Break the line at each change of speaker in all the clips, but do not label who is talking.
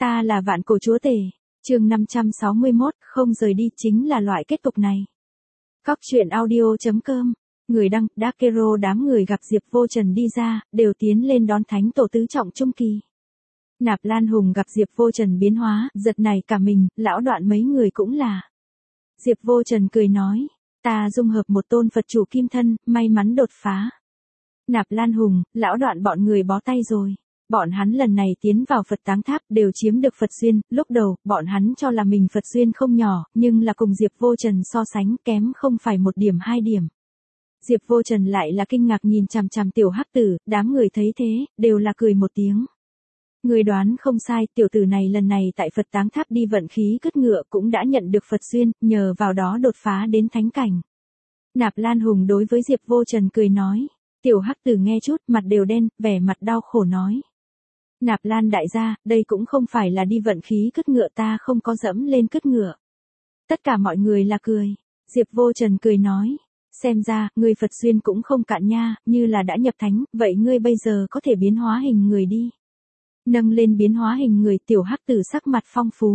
Ta là vạn cổ chúa tể. Chương 561, không rời đi chính là loại kết cục này. Góc truyện audio.com. Người đăng, Dakero. Đám người gặp Diệp Vô Trần đi ra, đều tiến lên đón thánh tổ tứ trọng trung kỳ. Nạp Lan Hùng gặp Diệp Vô Trần biến hóa, giật nảy cả mình, lão Đoạn mấy người cũng là. Diệp Vô Trần cười nói, ta dung hợp một tôn Phật chủ kim thân, may mắn đột phá. Nạp Lan Hùng, lão Đoạn bọn người bó tay rồi. Bọn hắn lần này tiến vào Phật Táng Tháp đều chiếm được Phật duyên, lúc đầu, bọn hắn cho là mình Phật duyên không nhỏ, nhưng là cùng Diệp Vô Trần so sánh kém không phải 1 điểm 2 điểm. Diệp Vô Trần lại là kinh ngạc nhìn chằm chằm tiểu hắc tử, đám người thấy thế, đều là cười một tiếng. Người đoán không sai, tiểu tử này lần này tại Phật Táng Tháp đi vận khí cứt ngựa cũng đã nhận được Phật duyên, nhờ vào đó đột phá đến thánh cảnh. Nạp Lan Hùng đối với Diệp Vô Trần cười nói, tiểu hắc tử nghe chút, mặt đều đen, vẻ mặt đau khổ nói. Nạp Lan đại gia, đây cũng không phải là đi vận khí cứt ngựa, ta không có dẫm lên cứt ngựa. Tất cả mọi người là cười. Diệp Vô Trần cười nói, xem ra, ngươi Phật duyên cũng không cạn nha, như là đã nhập thánh, vậy ngươi bây giờ có thể biến hóa hình người đi. Nâng lên biến hóa hình người, tiểu hắc tử sắc mặt phong phú.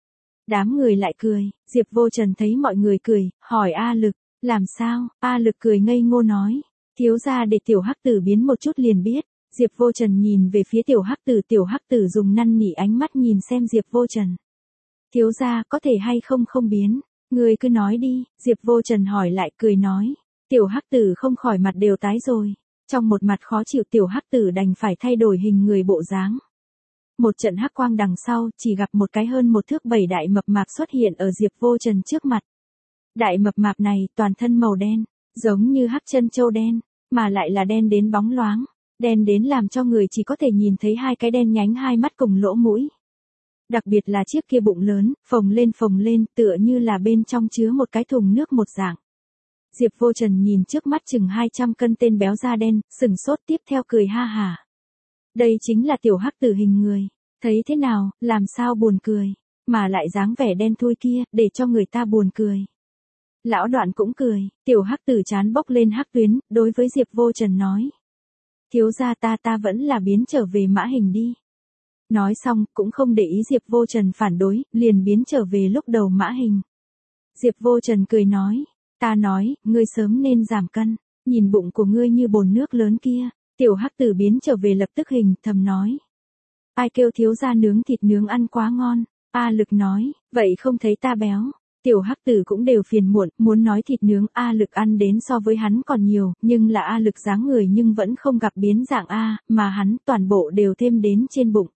Đám người lại cười, Diệp Vô Trần thấy mọi người cười, hỏi A Lực, làm sao? A Lực cười ngây ngô nói, thiếu gia để tiểu hắc tử biến một chút liền biết. Diệp Vô Trần nhìn về phía tiểu hắc tử dùng năn nỉ ánh mắt nhìn xem Diệp Vô Trần. Thiếu gia có thể hay không biến, người cứ nói đi, Diệp Vô Trần hỏi lại cười nói. Tiểu hắc tử không khỏi mặt đều tái rồi. Trong một mặt khó chịu tiểu hắc tử đành phải thay đổi hình người bộ dáng. Một trận hắc quang đằng sau, chỉ gặp một cái hơn 1 thước 7 đại mập mạp xuất hiện ở Diệp Vô Trần trước mặt. Đại mập mạp này toàn thân màu đen, giống như hắc chân châu đen, mà lại là đen đến bóng loáng. Đen đến làm cho người chỉ có thể nhìn thấy 2 cái đen nhánh 2 mắt cùng lỗ mũi. Đặc biệt là chiếc kia bụng lớn, phồng lên, tựa như là bên trong chứa một cái thùng nước một dạng. Diệp Vô Trần nhìn trước mắt chừng 200 cân tên béo da đen, sừng sốt tiếp theo cười ha hả. Đây chính là tiểu hắc tử hình người, thấy thế nào, làm sao buồn cười, mà lại dáng vẻ đen thui kia, để cho người ta buồn cười. Lão Đoạn cũng cười, tiểu hắc tử chán bốc lên hắc tuyến, đối với Diệp Vô Trần nói. Thiếu gia ta vẫn là biến trở về mã hình đi. Nói xong, cũng không để ý Diệp Vô Trần phản đối, liền biến trở về lúc đầu mã hình. Diệp Vô Trần cười nói, ta nói, ngươi sớm nên giảm cân, nhìn bụng của ngươi như bồn nước lớn kia. Tiểu hắc tử biến trở về lập tức hình, thầm nói. Ai kêu thiếu gia nướng thịt nướng ăn quá ngon. A Lực nói, vậy không thấy ta béo. Tiểu hắc tử cũng đều phiền muộn, muốn nói thịt nướng A Lực ăn đến so với hắn còn nhiều, nhưng là A Lực dáng người nhưng vẫn không gặp biến dạng A, mà hắn toàn bộ đều thêm đến trên bụng.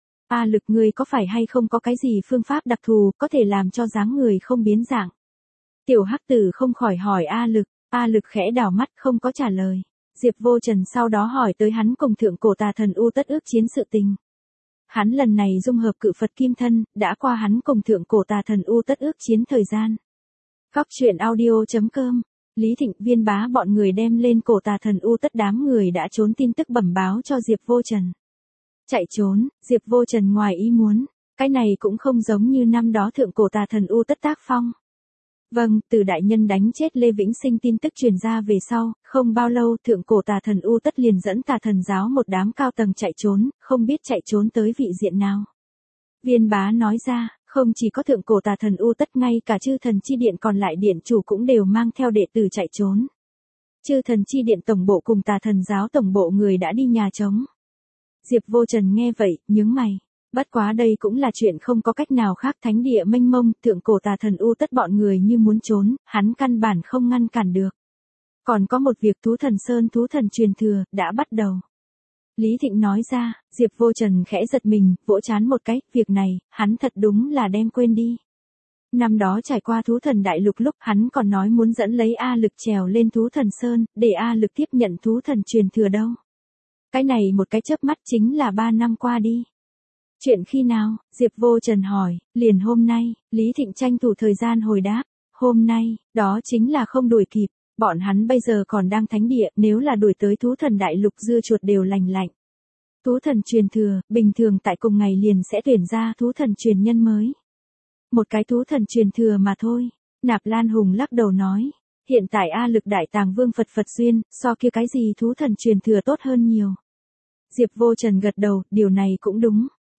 A Lực, ngươi có phải hay không có cái gì phương pháp đặc thù, có thể làm cho dáng người không biến dạng? Tiểu hắc tử không khỏi hỏi A Lực khẽ đảo mắt không có trả lời. Diệp Vô Trần sau đó hỏi tới hắn cùng thượng cổ tà thần U Tất ước chiến sự tình. Hắn lần này dung hợp cự Phật kim thân, đã qua hắn cùng thượng cổ tà thần U Tất ước chiến thời gian. Góc truyện audio.com. Lý Thịnh, Viên Bá bọn người đem lên cổ tà thần U Tất, đám người đã trốn tin tức bẩm báo cho Diệp Vô Trần. Chạy trốn, Diệp Vô Trần ngoài ý muốn, cái này cũng không giống như năm đó thượng cổ tà thần U Tất tác phong. Vâng, từ đại nhân đánh chết Lê Vĩnh Sinh tin tức truyền ra về sau, không bao lâu thượng cổ tà thần U Tất liền dẫn tà thần giáo một đám cao tầng chạy trốn, không biết chạy trốn tới vị diện nào. Viên Bá nói ra, không chỉ có thượng cổ tà thần U Tất, ngay cả chư thần chi điện còn lại điện chủ cũng đều mang theo đệ tử chạy trốn. Chư thần chi điện tổng bộ cùng tà thần giáo tổng bộ người đã đi nhà trống. Diệp Vô Trần nghe vậy, nhướng mày. Bất quá đây cũng là chuyện không có cách nào khác, thánh địa mênh mông, thượng cổ tà thần U Tất bọn người như muốn trốn, hắn căn bản không ngăn cản được. Còn có một việc, thú thần sơn thú thần truyền thừa, đã bắt đầu. Lý Thịnh nói ra, Diệp Vô Trần khẽ giật mình, vỗ trán một cái, việc này, hắn thật đúng là đem quên đi. Năm đó trải qua thú thần đại lục lúc hắn còn nói muốn dẫn lấy A Lực trèo lên thú thần sơn, để A Lực tiếp nhận thú thần truyền thừa đâu. Cái này một cái chớp mắt chính là 3 năm qua đi. Chuyện khi nào? Diệp Vô Trần hỏi. Liền hôm nay, Lý Thịnh tranh thủ thời gian hồi đáp. Hôm nay, đó chính là không đuổi kịp. Bọn hắn bây giờ còn đang thánh địa, nếu là đuổi tới thú thần đại lục dưa chuột đều lành lạnh. Thú thần truyền thừa, bình thường tại cùng ngày liền sẽ tuyển ra thú thần truyền nhân mới. Một cái thú thần truyền thừa mà thôi. Nạp Lan Hùng lắc đầu nói. Hiện tại A Lực đại tàng vương Phật duyên, so kia cái gì thú thần truyền thừa tốt hơn nhiều. Diệp Vô Trần gật đầu, điều này cũng đúng.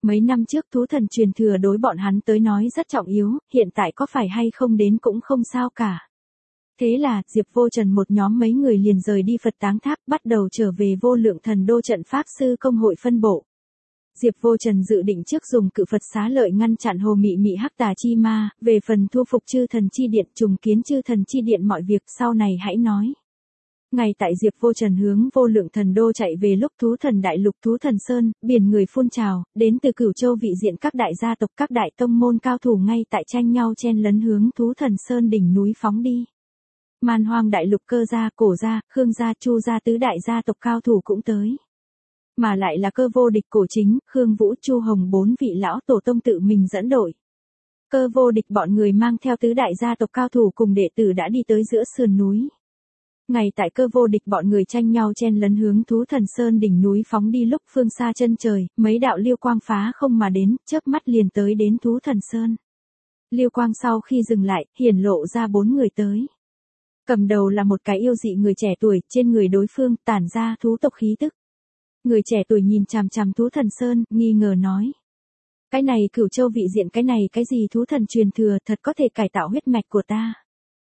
Mấy năm trước thú thần truyền thừa đối bọn hắn tới nói rất trọng yếu, hiện tại có phải hay không đến cũng không sao cả. Thế là, Diệp Vô Trần một nhóm mấy người liền rời đi Phật Táng Tháp, bắt đầu trở về Vô Lượng Thần Đô trận Pháp Sư Công hội phân bộ. Diệp Vô Trần dự định trước dùng cự Phật xá lợi ngăn chặn Hồ Mị Mị hắc tà chi ma, về phần thu phục chư thần chi điện, trùng kiến chư thần chi điện mọi việc sau này hãy nói. Ngay tại Diệp Vô Trần hướng Vô Lượng Thần Đô chạy về lúc thú thần đại lục thú thần sơn, biển người phun trào, đến từ Cửu Châu vị diện các đại gia tộc các đại tông môn cao thủ ngay tại tranh nhau chen lấn hướng thú thần sơn đỉnh núi phóng đi. Man Hoang đại lục Cơ gia, Cổ gia, Khương gia, Chu gia tứ đại gia tộc cao thủ cũng tới. Mà lại là Cơ Vô Địch, Cổ Chính, Khương Vũ, Chu Hồng bốn vị lão tổ tông tự mình dẫn đội. Cơ Vô Địch bọn người mang theo tứ đại gia tộc cao thủ cùng đệ tử đã đi tới giữa sườn núi. Ngay tại Cơ Vô Địch bọn người tranh nhau chen lấn hướng thú thần sơn đỉnh núi phóng đi lúc phương xa chân trời, mấy đạo liêu quang phá không mà đến, chớp mắt liền tới đến thú thần sơn. Liêu quang sau khi dừng lại, hiển lộ ra 4 người tới. Cầm đầu là một cái yêu dị người trẻ tuổi, trên người đối phương tản ra thú tộc khí tức. Người trẻ tuổi nhìn chằm chằm thú thần sơn, nghi ngờ nói. Cái này Cửu Châu vị diện, cái này cái gì thú thần truyền thừa, thật có thể cải tạo huyết mạch của ta.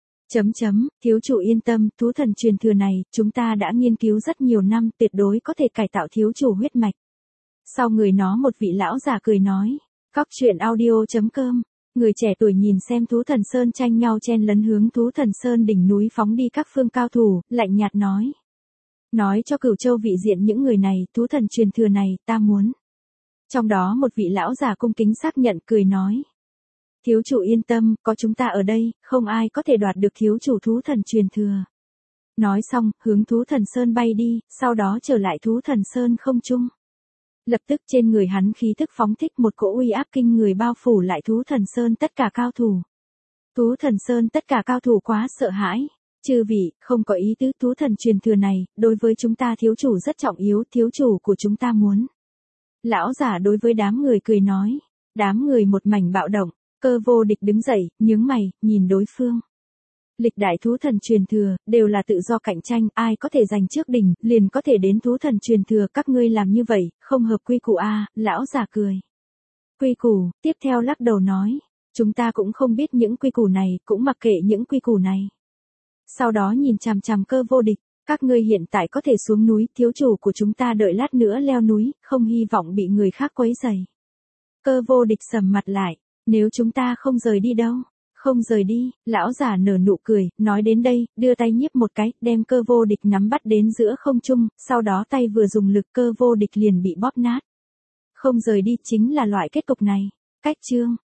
Thiếu chủ yên tâm, thú thần truyền thừa này, chúng ta đã nghiên cứu rất nhiều năm, tuyệt đối có thể cải tạo thiếu chủ huyết mạch. Sau người nó một vị lão già cười nói. Cóc truyện audio.com. Người trẻ tuổi nhìn xem thú thần sơn tranh nhau chen lấn hướng thú thần sơn đỉnh núi phóng đi các phương cao thủ, lạnh nhạt nói. Nói cho Cửu Châu vị diện những người này, thú thần truyền thừa này, ta muốn. Trong đó một vị lão già cung kính xác nhận, cười nói. Thiếu chủ yên tâm, có chúng ta ở đây, không ai có thể đoạt được thiếu chủ thú thần truyền thừa. Nói xong, hướng thú thần sơn bay đi, sau đó trở lại thú thần sơn không trung. Lập tức trên người hắn khí tức phóng thích một cỗ uy áp kinh người bao phủ lại thú thần sơn tất cả cao thủ. Thú thần sơn tất cả cao thủ quá sợ hãi. Chư vị, không có ý tứ, thú thần truyền thừa này, đối với chúng ta thiếu chủ rất trọng yếu, thiếu chủ của chúng ta muốn. Lão giả đối với đám người cười nói. Đám người một mảnh bạo động, Cơ Vô Địch đứng dậy, nhướng mày, nhìn đối phương. Lịch đại thú thần truyền thừa, đều là tự do cạnh tranh, ai có thể giành trước đỉnh, liền có thể đến thú thần truyền thừa, các ngươi làm như vậy, không hợp quy củ a. Lão già cười. Quy củ, tiếp theo lắc đầu nói, chúng ta cũng không biết những quy củ này, cũng mặc kệ những quy củ này. Sau đó nhìn chằm chằm Cơ Vô Địch, các ngươi hiện tại có thể xuống núi, thiếu chủ của chúng ta đợi lát nữa leo núi, không hy vọng bị người khác quấy rầy. Cơ Vô Địch sầm mặt lại, nếu chúng ta không rời đi đâu? Không rời đi, lão giả nở nụ cười, nói đến đây, đưa tay nhíp một cái, đem Cơ Vô Địch nắm bắt đến giữa không trung, sau đó tay vừa dùng lực Cơ Vô Địch liền bị bóp nát. Không rời đi chính là loại kết cục này. Cách chương